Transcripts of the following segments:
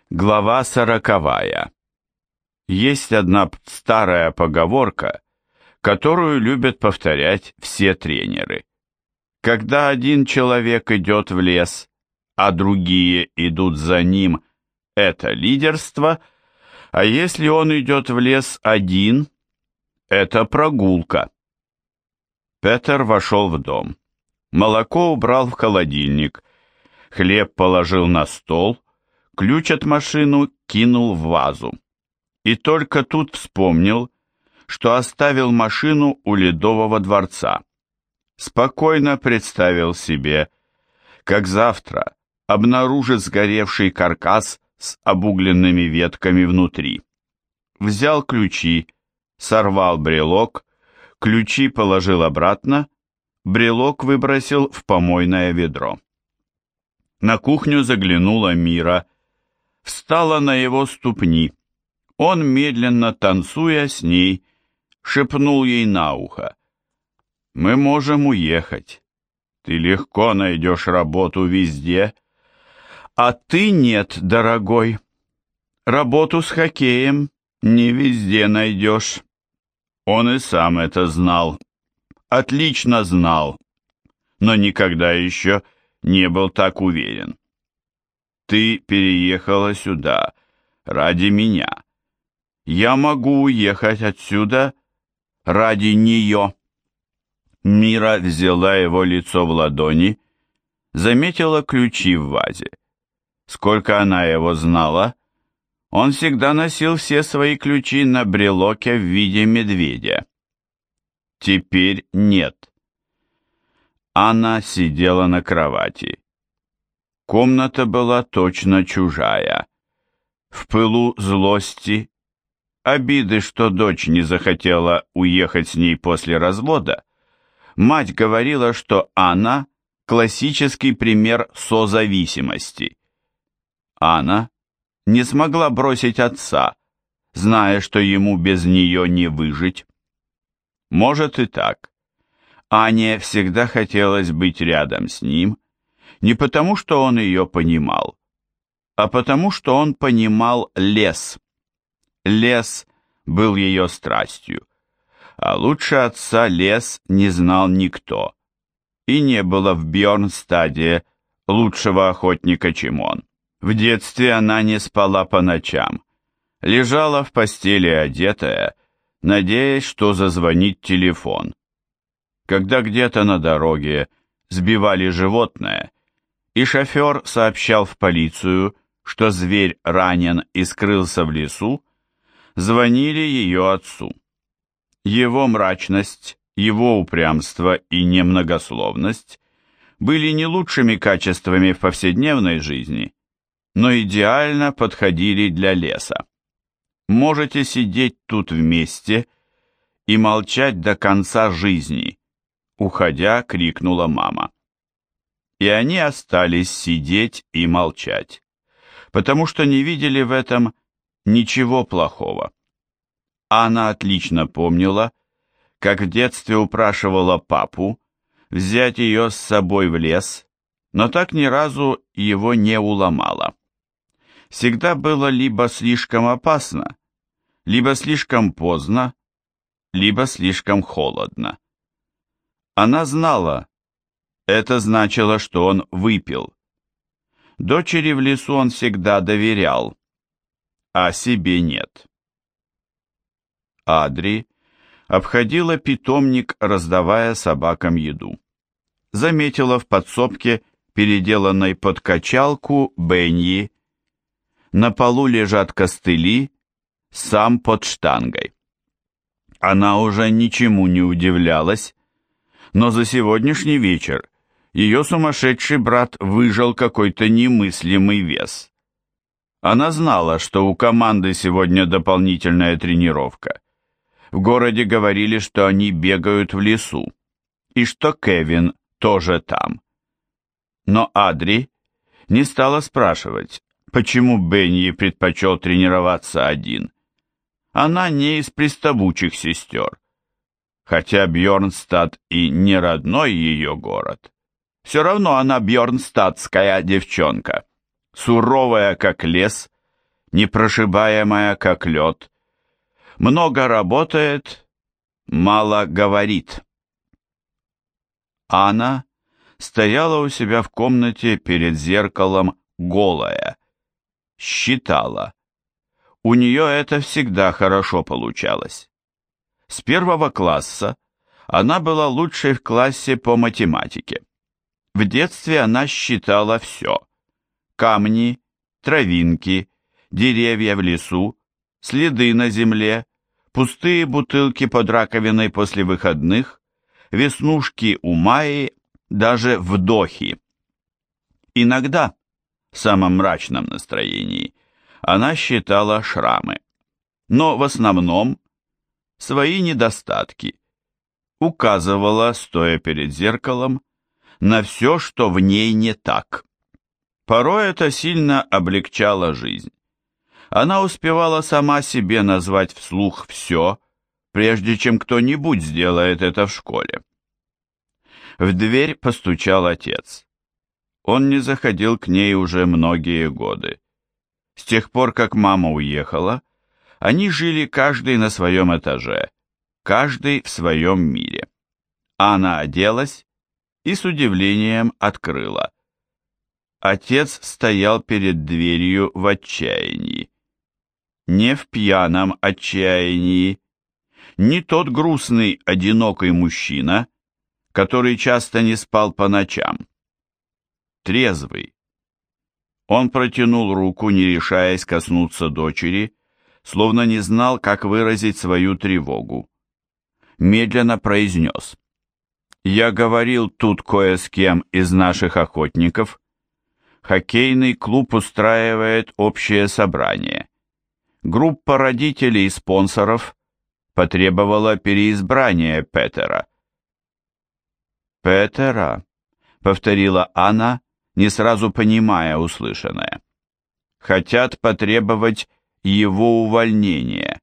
Глава 40. Есть одна старая поговорка, которую любят повторять все тренеры. Когда один человек идет в лес, а другие идут за ним, это лидерство, а если он идет в лес один, это прогулка. Петер вошел в дом. Молоко убрал в холодильник, хлеб положил на стол, ключ от машины кинул в вазу. И только тут вспомнил, что оставил машину у Ледового дворца. Спокойно представил себе, как завтра обнаружит сгоревший каркас с обугленными ветками внутри. Взял ключи, сорвал брелок, ключи положил обратно, брелок выбросил в помойное ведро. На кухню заглянула Мира, встала на его ступни. Он, медленно танцуя с ней, шепнул ей на ухо: «Мы можем уехать. Ты легко найдешь работу везде, а ты нет, дорогой. Работу с хоккеем не везде найдешь». Он и сам это знал, отлично знал, но никогда еще не был так уверен. «Ты переехала сюда ради меня. Я могу уехать отсюда ради нее». Мира взяла его лицо в ладони, заметила ключи в вазе. Сколько она его знала, он всегда носил все свои ключи на брелоке в виде медведя. Теперь нет. Анна сидела на кровати. Комната была точно чужая. В пылу злости, обиды, что дочь не захотела уехать с ней после развода, мать говорила, что Анна – классический пример созависимости. Анна не смогла бросить отца, зная, что ему без нее не выжить. Может и так. Ане всегда хотелось быть рядом с ним, не потому, что он ее понимал, а потому, что он понимал лес. Лес был ее страстью, а лучше отца лес не знал никто, и не было в Бьорнстаде лучшего охотника, чем он. В детстве она не спала по ночам, лежала в постели одетая, надеясь, что зазвонит телефон. Когда где-то на дороге сбивали животное, и шофер сообщал в полицию, что зверь ранен и скрылся в лесу, звонили ее отцу. Его мрачность, его упрямство и немногословность были не лучшими качествами в повседневной жизни, но идеально подходили для леса. Можете сидеть тут вместе и молчать до конца жизни, уходя, крикнула мама. И они остались сидеть и молчать, потому что не видели в этом ничего плохого. Анна отлично помнила, как в детстве упрашивала папу взять ее с собой в лес, но так ни разу его не уломала. Всегда было либо слишком опасно, либо слишком поздно, либо слишком холодно. Она знала, это значило, что он выпил. Дочери в лесу он всегда доверял, а себе нет. Адри обходила питомник, раздавая собакам еду. Заметила в подсобке, переделанной под качалку, Бенни. На полу лежат костыли, сам под штангой. Она уже ничему не удивлялась, но за сегодняшний вечер ее сумасшедший брат выжал какой-то немыслимый вес. Она знала, что у команды сегодня дополнительная тренировка. В городе говорили, что они бегают в лесу, и что Кевин тоже там. Но Адри не стала спрашивать, почему Бенни предпочел тренироваться один. Она не из приставучих сестер. Хотя Бьорнстад и не родной ее город, все равно она бьорнстадская девчонка, суровая как лес, непрошибаемая, как лед. Много работает, мало говорит. Анна стояла у себя в комнате перед зеркалом голая, считала. У нее это всегда хорошо получалось. С 1 класса она была лучшей в классе по математике. В детстве она считала все: камни, травинки, деревья в лесу, следы на земле, пустые бутылки под раковиной после выходных, веснушки у Майи, даже вдохи. Иногда, в самом мрачном настроении, она считала шрамы, но в основном свои недостатки, указывала, стоя перед зеркалом, на все, что в ней не так. Порой это сильно облегчало жизнь. Она успевала сама себе назвать вслух все, прежде чем кто-нибудь сделает это в школе. В дверь постучал отец. Он не заходил к ней уже многие годы. С тех пор, как мама уехала, они жили каждый на своем этаже, каждый в своем мире. Она оделась и с удивлением открыла. Отец стоял перед дверью в отчаянии. Не в пьяном отчаянии, не тот грустный, одинокий мужчина, который часто не спал по ночам. Трезвый. Он протянул руку, не решаясь коснуться дочери, словно не знал, как выразить свою тревогу. Медленно произнес: «Я говорил тут кое с кем из наших охотников. Хоккейный клуб устраивает общее собрание. Группа родителей и спонсоров потребовала переизбрания Петера». «Петера», — повторила Анна, не сразу понимая услышанное. «Хотят потребовать его увольнения».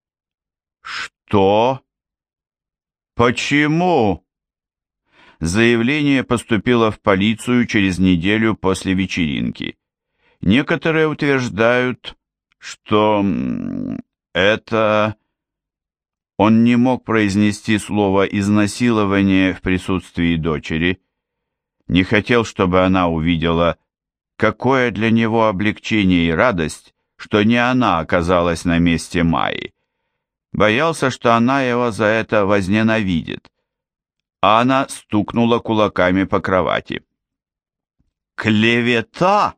«Что? Почему?» Заявление поступило в полицию через неделю после вечеринки. Некоторые утверждают, что это... Он не мог произнести слово «изнасилование» в присутствии дочери. Не хотел, чтобы она увидела, какое для него облегчение и радость, что не она оказалась на месте Майи. Боялся, что она его за это возненавидит. Анна стукнула кулаками по кровати. «Клевета!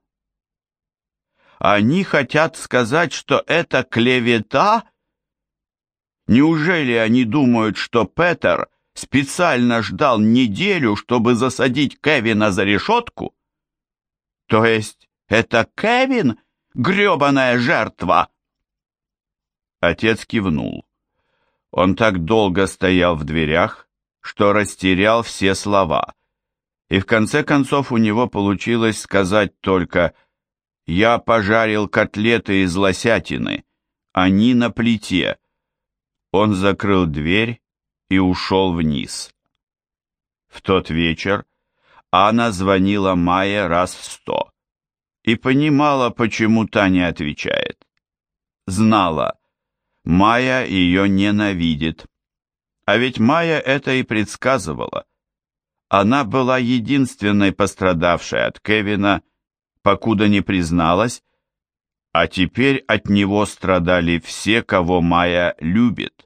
Они хотят сказать, что это клевета? Неужели они думают, что Петер специально ждал неделю, чтобы засадить Кевина за решетку? То есть это Кевин гребаная жертва?» Отец кивнул. Он так долго стоял в дверях, что растерял все слова, и в конце концов у него получилось сказать только: «Я пожарил котлеты из лосятины, они на плите». Он закрыл дверь и ушел вниз. В тот вечер Анна звонила Майе раз в 100 и понимала, почему та не отвечает. Знала, Майя ее ненавидит. А ведь Майя это и предсказывала. Она была единственной пострадавшей от Кевина, покуда не призналась, а теперь от него страдали все, кого Майя любит.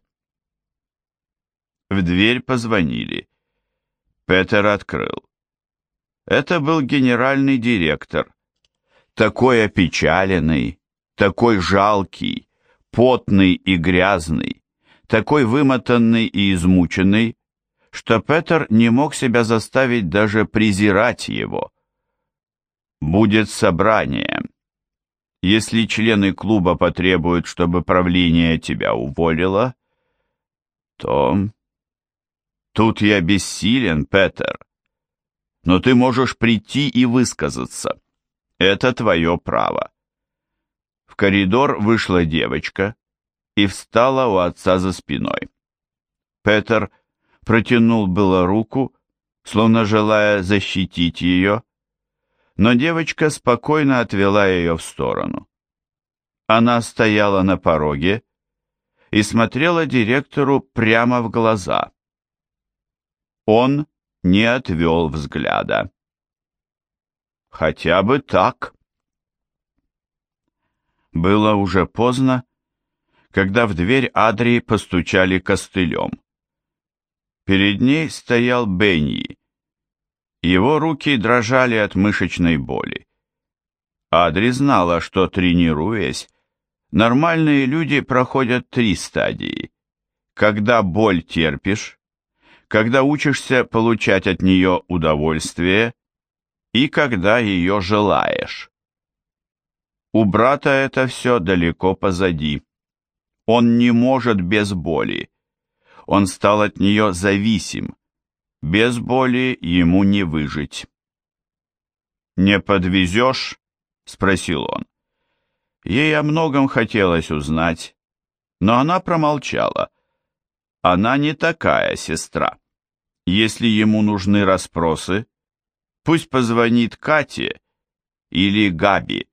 В дверь позвонили. Петер открыл. Это был генеральный директор. Такой опечаленный, такой жалкий, потный и грязный, такой вымотанный и измученный, что Петер не мог себя заставить даже презирать его. «Будет собрание. Если члены клуба потребуют, чтобы правление тебя уволило, то... Тут я бессилен, Петер. Но ты можешь прийти и высказаться. Это твое право». В коридор вышла девочка и встала у отца за спиной. Петер протянул было руку, словно желая защитить ее, но девочка спокойно отвела ее в сторону. Она стояла на пороге и смотрела директору прямо в глаза. Он не отвел взгляда. Хотя бы так. Было уже поздно, когда в дверь Адри постучали костылем. Перед ней стоял Бенни. Его руки дрожали от мышечной боли. Адри знала, что, тренируясь, нормальные люди проходят 3 стадии. Когда боль терпишь, когда учишься получать от нее удовольствие и когда ее желаешь. У брата это все далеко позади. Он не может без боли. Он стал от нее зависим. Без боли ему не выжить. «Не подвезешь?» — спросил он. Ей о многом хотелось узнать, но она промолчала. Она не такая сестра. Если ему нужны расспросы, пусть позвонит Кате или Габи.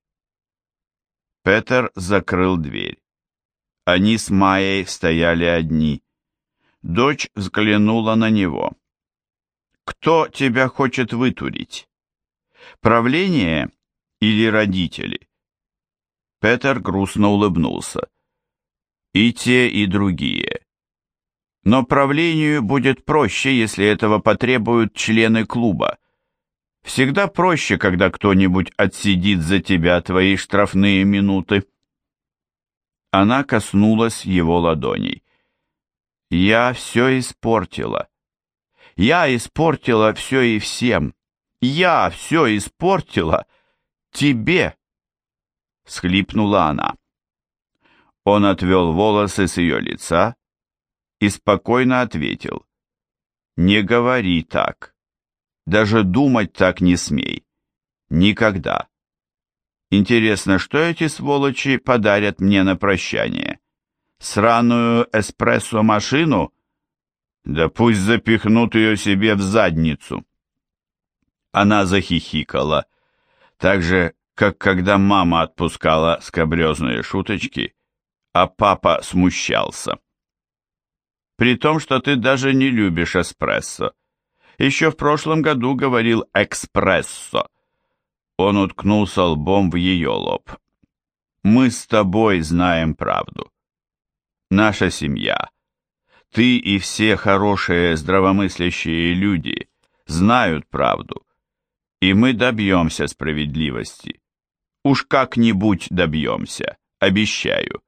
Петер закрыл дверь. Они с Майей стояли одни. Дочь взглянула на него. «Кто тебя хочет вытурить? Правление или родители?» Петер грустно улыбнулся. «И те, и другие. Но правлению будет проще, если этого потребуют члены клуба. Всегда проще, когда кто-нибудь отсидит за тебя твои штрафные минуты». Она коснулась его ладоней. «Я все испортила. Я испортила все и всем. Я все испортила тебе!» Схлипнула она. Он отвел волосы с ее лица и спокойно ответил. «Не говори так. Даже думать так не смей. Никогда. Интересно, что эти сволочи подарят мне на прощание? Сраную эспрессо-машину? Да пусть запихнут ее себе в задницу». Она захихикала, так же, как когда мама отпускала скабрезные шуточки, а папа смущался. «При том, что ты даже не любишь эспрессо. Еще в прошлом году говорил экспрессо». Он уткнулся лбом в ее лоб. «Мы с тобой знаем правду. Наша семья, ты и все хорошие здравомыслящие люди знают правду, и мы добьемся справедливости. Уж как-нибудь добьемся, обещаю.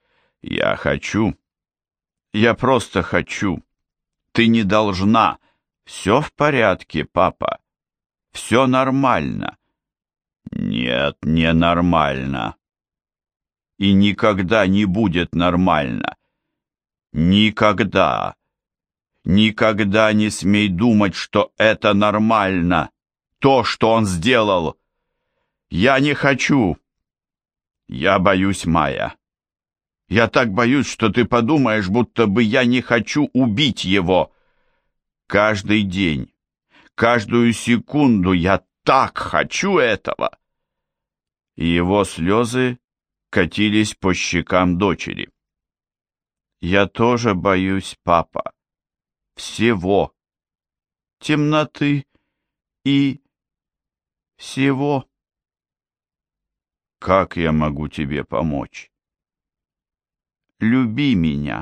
Я просто хочу. Ты не должна. Все в порядке, папа. Все нормально». «Нет, не нормально. И никогда не будет нормально. Никогда. Никогда не смей думать, что это нормально. То, что он сделал. Я не хочу. Я боюсь, Майя. Я так боюсь, что ты подумаешь, будто бы я не хочу убить его. Каждый день, каждую секунду я так хочу этого». И его слезы катились по щекам дочери. «Я тоже боюсь, папа. Всего. Темноты и всего. Как я могу тебе помочь? Люби меня.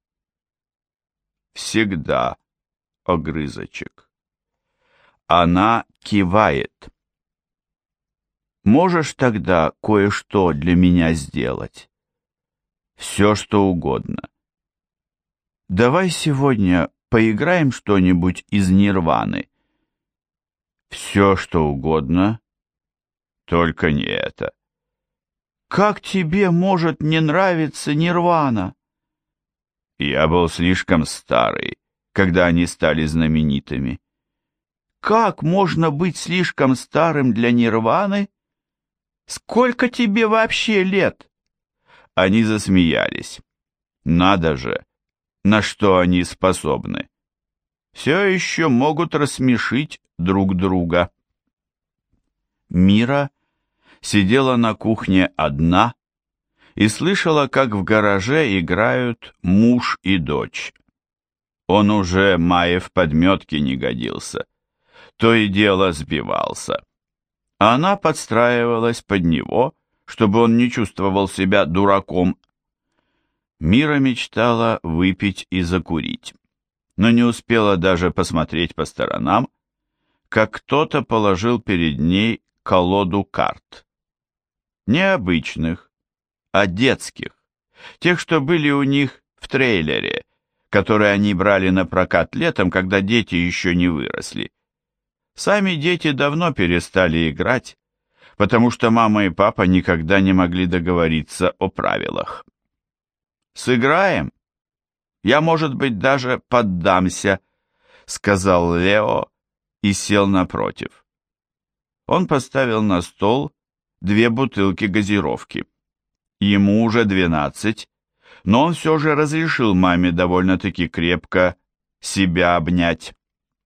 Всегда, огрызочек». Она кивает. «Можешь тогда кое-что для меня сделать? Все, что угодно. Давай сегодня поиграем что-нибудь из Нирваны». «Все, что угодно, только не это». «Как тебе может не нравиться Нирвана?» «Я был слишком старый, когда они стали знаменитыми». «Как можно быть слишком старым для Нирваны? Сколько тебе вообще лет?» Они засмеялись. Надо же, на что они способны. Все еще могут рассмешить друг друга. Мира сидела на кухне одна и слышала, как в гараже играют муж и дочь. Он уже Майе в подметке не годился, то и дело сбивался. А она подстраивалась под него, чтобы он не чувствовал себя дураком. Мира мечтала выпить и закурить, но не успела даже посмотреть по сторонам, как кто-то положил перед ней колоду карт. Не обычных, а детских, тех, что были у них в трейлере, которые они брали на прокат летом, когда дети еще не выросли. Сами дети давно перестали играть, потому что мама и папа никогда не могли договориться о правилах. «Сыграем? Я, может быть, даже поддамся», — сказал Лео и сел напротив. Он поставил на стол 2 бутылки газировки. Ему уже 12, но он все же разрешил маме довольно-таки крепко себя обнять.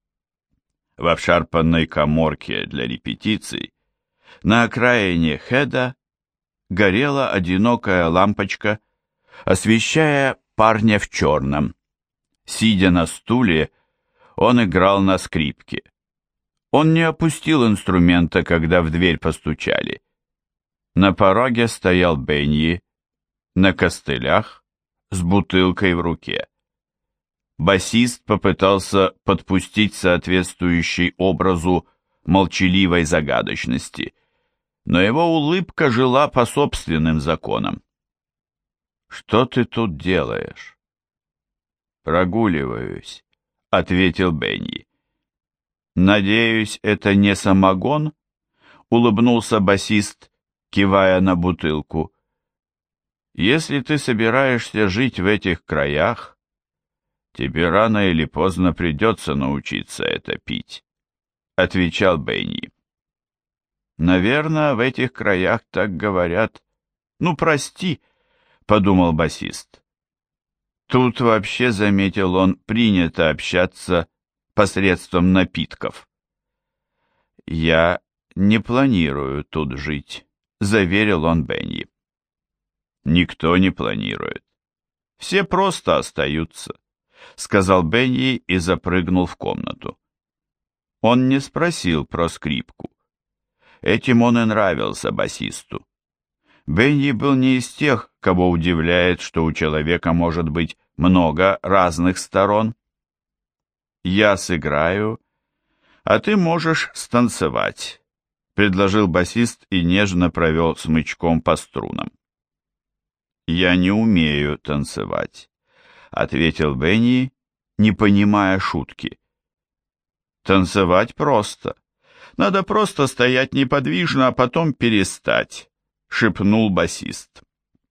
В обшарпанной каморке для репетиций на окраине Хеда горела одинокая лампочка, освещая парня в черном. Сидя на стуле, он играл на скрипке. Он не опустил инструмента, когда в дверь постучали. На пороге стоял Беньи, на костылях, с бутылкой в руке. Басист попытался подпустить соответствующий образу молчаливой загадочности, но его улыбка жила по собственным законам. «Что ты тут делаешь?» «Прогуливаюсь», — ответил Бенни. «Надеюсь, это не самогон?» — улыбнулся басист, кивая на бутылку. «Если ты собираешься жить в этих краях, тебе рано или поздно придется научиться это пить», — отвечал Бенни. «Наверное, в этих краях так говорят. Ну, прости», — подумал басист. Тут вообще, заметил он, принято общаться посредством напитков. «Я не планирую тут жить», — заверил он Бенни. «Никто не планирует. Все просто остаются», — сказал Бенни и запрыгнул в комнату. Он не спросил про скрипку. Этим он и нравился басисту. Бенни был не из тех, кого удивляет, что у человека может быть много разных сторон. «Я сыграю, а ты можешь станцевать», — предложил басист и нежно провел смычком по струнам. «Я не умею танцевать», — ответил Бенни, не понимая шутки. «Танцевать просто. Надо просто стоять неподвижно, а потом перестать», — шепнул басист.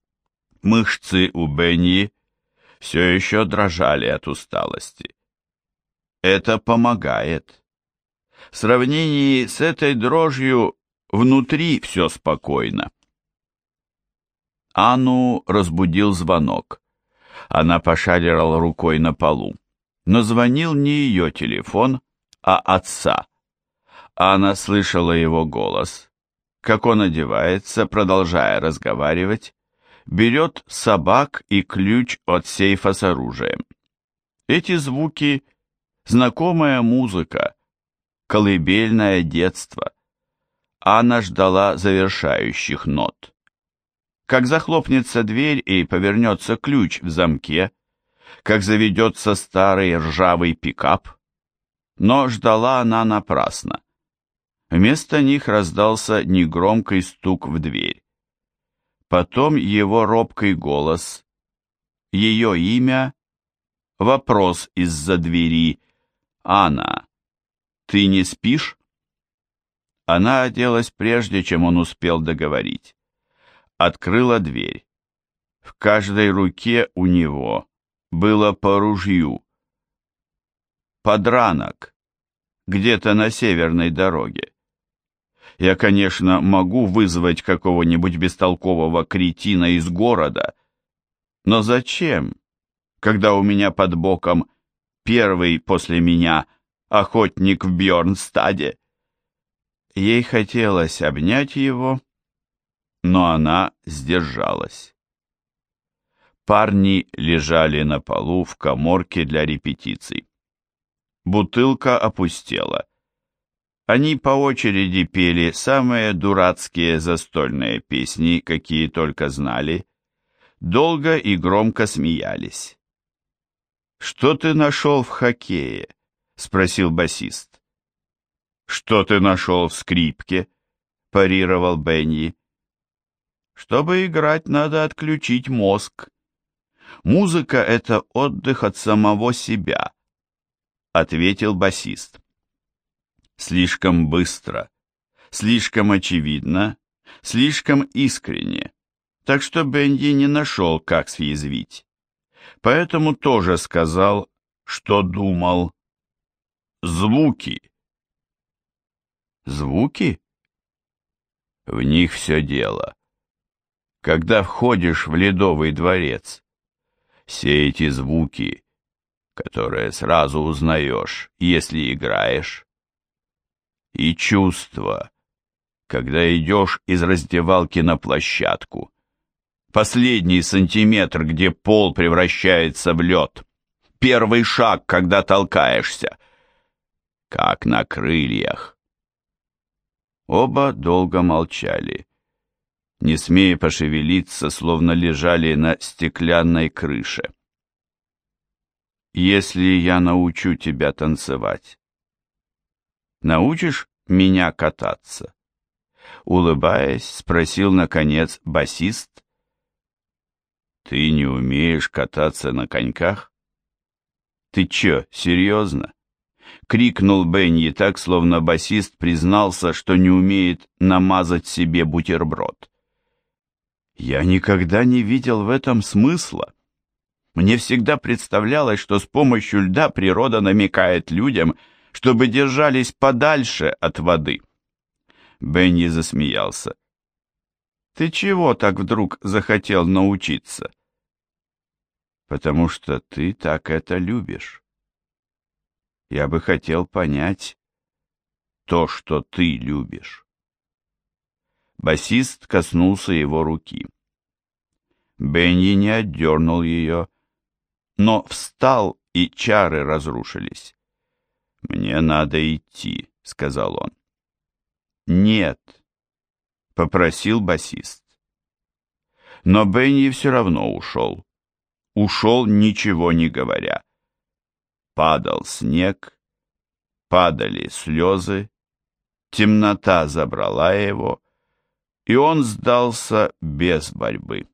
Мышцы у Бенни все еще дрожали от усталости. Это помогает. В сравнении с этой дрожью внутри все спокойно. Анну разбудил звонок. Она пошарила рукой на полу. Но звонил не ее телефон, а отца. Анна слышала его голос, как он одевается, продолжая разговаривать, берет собак и ключ от сейфа с оружием. Эти звуки — знакомая музыка, колыбельное детство. Анна ждала завершающих нот. Как захлопнется дверь и повернется ключ в замке, как заведется старый ржавый пикап. Но ждала она напрасно. Вместо них раздался негромкий стук в дверь. Потом его робкий голос, ее имя, вопрос из-за двери: «Анна, ты не спишь?» Она оделась прежде, чем он успел договорить. Открыла дверь. В каждой руке у него было по ружью. Подранок. Где-то на северной дороге. Я, конечно, могу вызвать какого-нибудь бестолкового кретина из города, но зачем, когда у меня под боком первый после меня охотник в Бьорнстаде? Ей хотелось обнять его, но она сдержалась. Парни лежали на полу в каморке для репетиций. Бутылка опустела. Они по очереди пели самые дурацкие застольные песни, какие только знали, долго и громко смеялись. «Что ты нашел в хоккее?» — спросил басист. «Что ты нашел в скрипке?» — парировал Бенни. «Чтобы играть, надо отключить мозг. Музыка — это отдых от самого себя», — ответил басист. Слишком быстро, слишком очевидно, слишком искренне, так что Бенди не нашел, как съязвить. Поэтому тоже сказал, что думал. Звуки. Звуки? В них все дело. Когда входишь в Ледовый дворец, все эти звуки, которые сразу узнаешь, если играешь, и чувство, когда идешь из раздевалки на площадку, последний сантиметр, где пол превращается в лед, первый шаг, когда толкаешься, как на крыльях. Оба долго молчали, не смея пошевелиться, словно лежали на стеклянной крыше. «Если я научу тебя танцевать, научишь меня кататься?» Улыбаясь, спросил, наконец, басист. «Ты не умеешь кататься на коньках?» «Ты чё, серьезно?» — крикнул Бенни так, словно басист признался, что не умеет намазать себе бутерброд. «Я никогда не видел в этом смысла. Мне всегда представлялось, что с помощью льда природа намекает людям, чтобы держались подальше от воды». Бенни засмеялся. «Ты чего так вдруг захотел научиться?» «Потому что ты так это любишь. Я бы хотел понять то, что ты любишь». Басист коснулся его руки. Бенни не отдернул ее, но встал, и чары разрушились. «Мне надо идти», — сказал он. «Нет», — попросил басист. Но Бенни все равно ушел. Ушел, ничего не говоря. Падал снег, падали слезы, темнота забрала его, и он сдался без борьбы.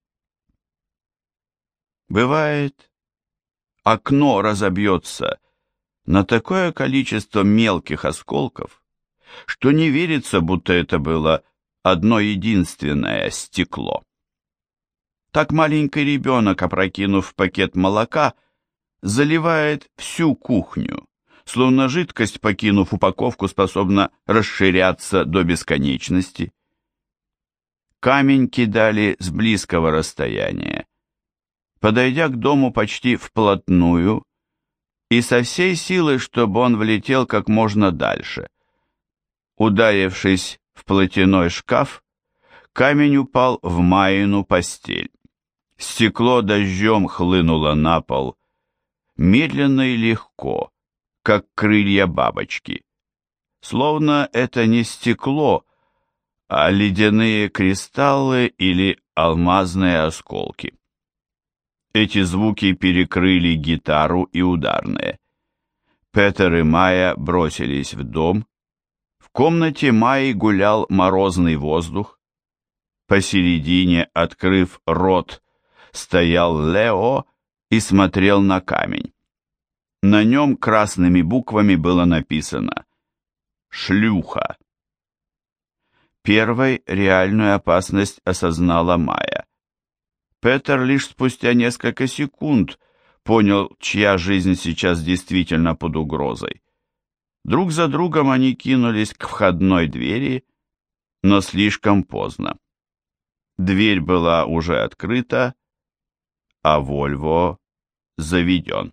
Бывает, окно разобьется на такое количество мелких осколков, что не верится, будто это было одно единственное стекло. Так маленький ребенок, опрокинув пакет молока, заливает всю кухню, словно жидкость, покинув упаковку, способна расширяться до бесконечности. Камень кидали с близкого расстояния, подойдя к дому почти вплотную, и со всей силы, чтобы он влетел как можно дальше. Ударившись в платяной шкаф, камень упал в Майину постель. Стекло дождем хлынуло на пол, медленно и легко, как крылья бабочки. Словно это не стекло, а ледяные кристаллы или алмазные осколки. Эти звуки перекрыли гитару и ударные. Петер и Майя бросились в дом. В комнате Майи гулял морозный воздух. Посередине, открыв рот, стоял Лео и смотрел на камень. На нем красными буквами было написано «Шлюха». Первой реальную опасность осознала Майя. Петер лишь спустя несколько секунд понял, чья жизнь сейчас действительно под угрозой. Друг за другом они кинулись к входной двери, но слишком поздно. Дверь была уже открыта, а Вольво заведен.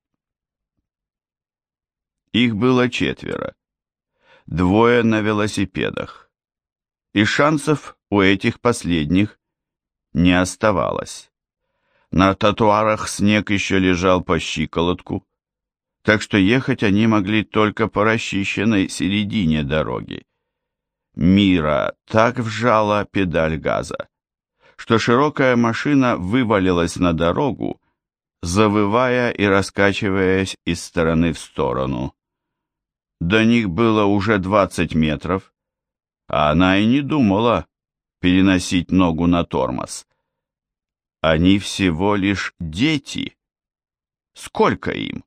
Их было 4, 2 на велосипедах, и шансов у этих последних не оставалось. На тротуарах снег еще лежал по щиколотку, так что ехать они могли только по расчищенной середине дороги. Мира так вжала педаль газа, что широкая машина вывалилась на дорогу, завывая и раскачиваясь из стороны в сторону. До них было уже 20 метров, а она и не думала переносить ногу на тормоз. Они всего лишь дети. Сколько им?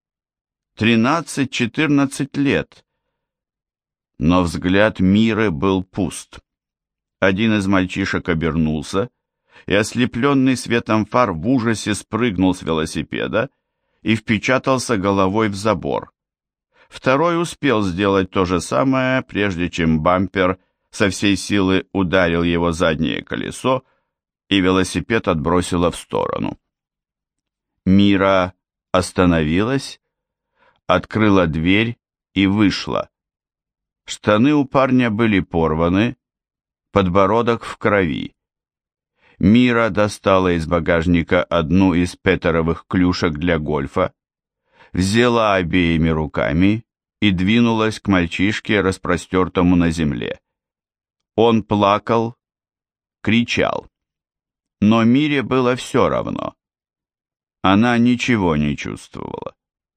13-14 лет. Но взгляд Миры был пуст. Один из мальчишек обернулся, и ослепленный светом фар в ужасе спрыгнул с велосипеда и впечатался головой в забор. Второй успел сделать то же самое, прежде чем бампер со всей силы ударил его заднее колесо, и велосипед отбросило в сторону. Мира остановилась, открыла дверь и вышла. Штаны у парня были порваны, подбородок в крови. Мира достала из багажника одну из петеровых клюшек для гольфа, взяла обеими руками и двинулась к мальчишке, распростертому на земле. Он плакал, кричал. Но Мире было все равно. Она ничего не чувствовала.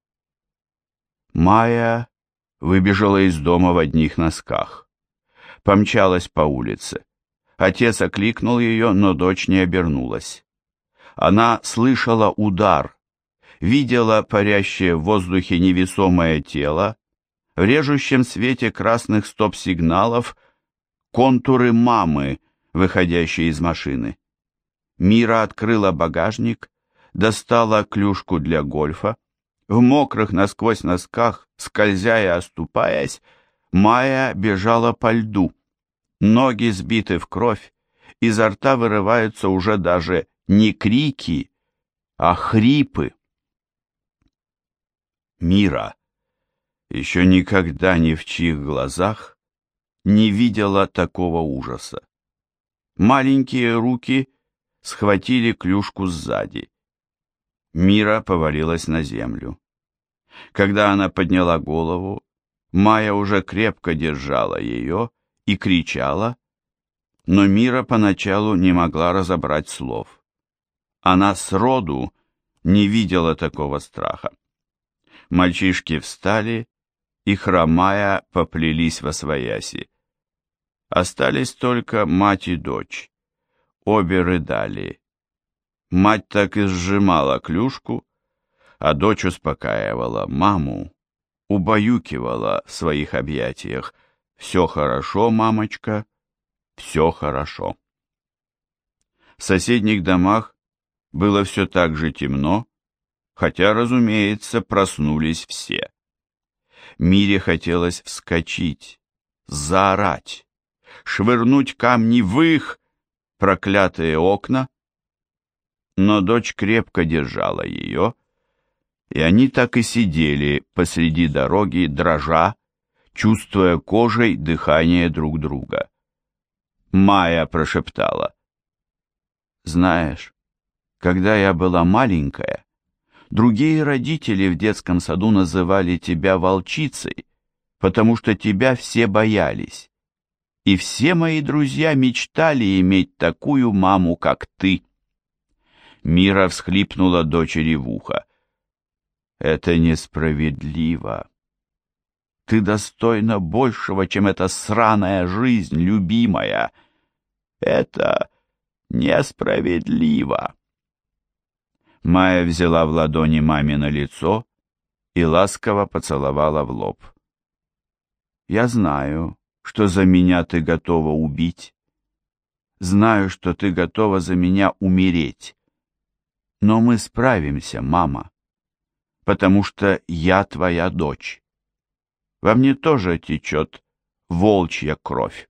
Майя выбежала из дома в одних носках. Помчалась по улице. Отец окликнул ее, но дочь не обернулась. Она слышала удар, видела парящее в воздухе невесомое тело, в режущем свете красных стоп-сигналов контуры мамы, выходящей из машины. Мира открыла багажник, достала клюшку для гольфа. В мокрых насквозь носках, скользя и оступаясь, Майя бежала по льду. Ноги сбиты в кровь, изо рта вырываются уже даже не крики, а хрипы. Мира еще никогда ни в чьих глазах не видела такого ужаса. Маленькие руки схватили клюшку сзади. Мира повалилась на землю. Когда она подняла голову, Майя уже крепко держала ее и кричала, но Мира поначалу не могла разобрать слов. Она сроду не видела такого страха. Мальчишки встали и, хромая, поплелись восвояси. Остались только мать и дочь. Обе рыдали. Мать так и сжимала клюшку, а дочь успокаивала маму, убаюкивала в своих объятиях. «Все хорошо, мамочка, все хорошо». В соседних домах было все так же темно, хотя, разумеется, проснулись все. Мире хотелось вскочить, заорать, швырнуть камни в их проклятые окна, но дочь крепко держала ее, и они так и сидели посреди дороги, дрожа, чувствуя кожей дыхание друг друга. Майя прошептала: «Знаешь, когда я была маленькая, другие родители в детском саду называли тебя волчицей, потому что тебя все боялись. И все мои друзья мечтали иметь такую маму, как ты». Мира всхлипнула дочери в ухо. «Это несправедливо. Ты достойна большего, чем эта сраная жизнь, любимая. Это несправедливо». Майя взяла в ладони мамино лицо и ласково поцеловала в лоб. «Я знаю, что за меня ты готова убить. Знаю, что ты готова за меня умереть. Но мы справимся, мама, потому что я твоя дочь. Во мне тоже течет волчья кровь».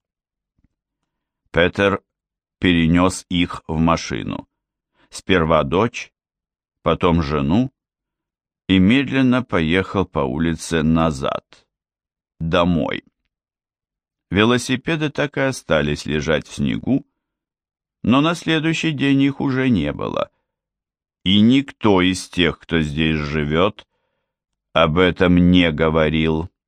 Петер перенес их в машину. Сперва дочь, потом жену, и медленно поехал по улице назад, домой. Велосипеды так и остались лежать в снегу, но на следующий день их уже не было. и никто из тех, кто здесь живет, об этом не говорил.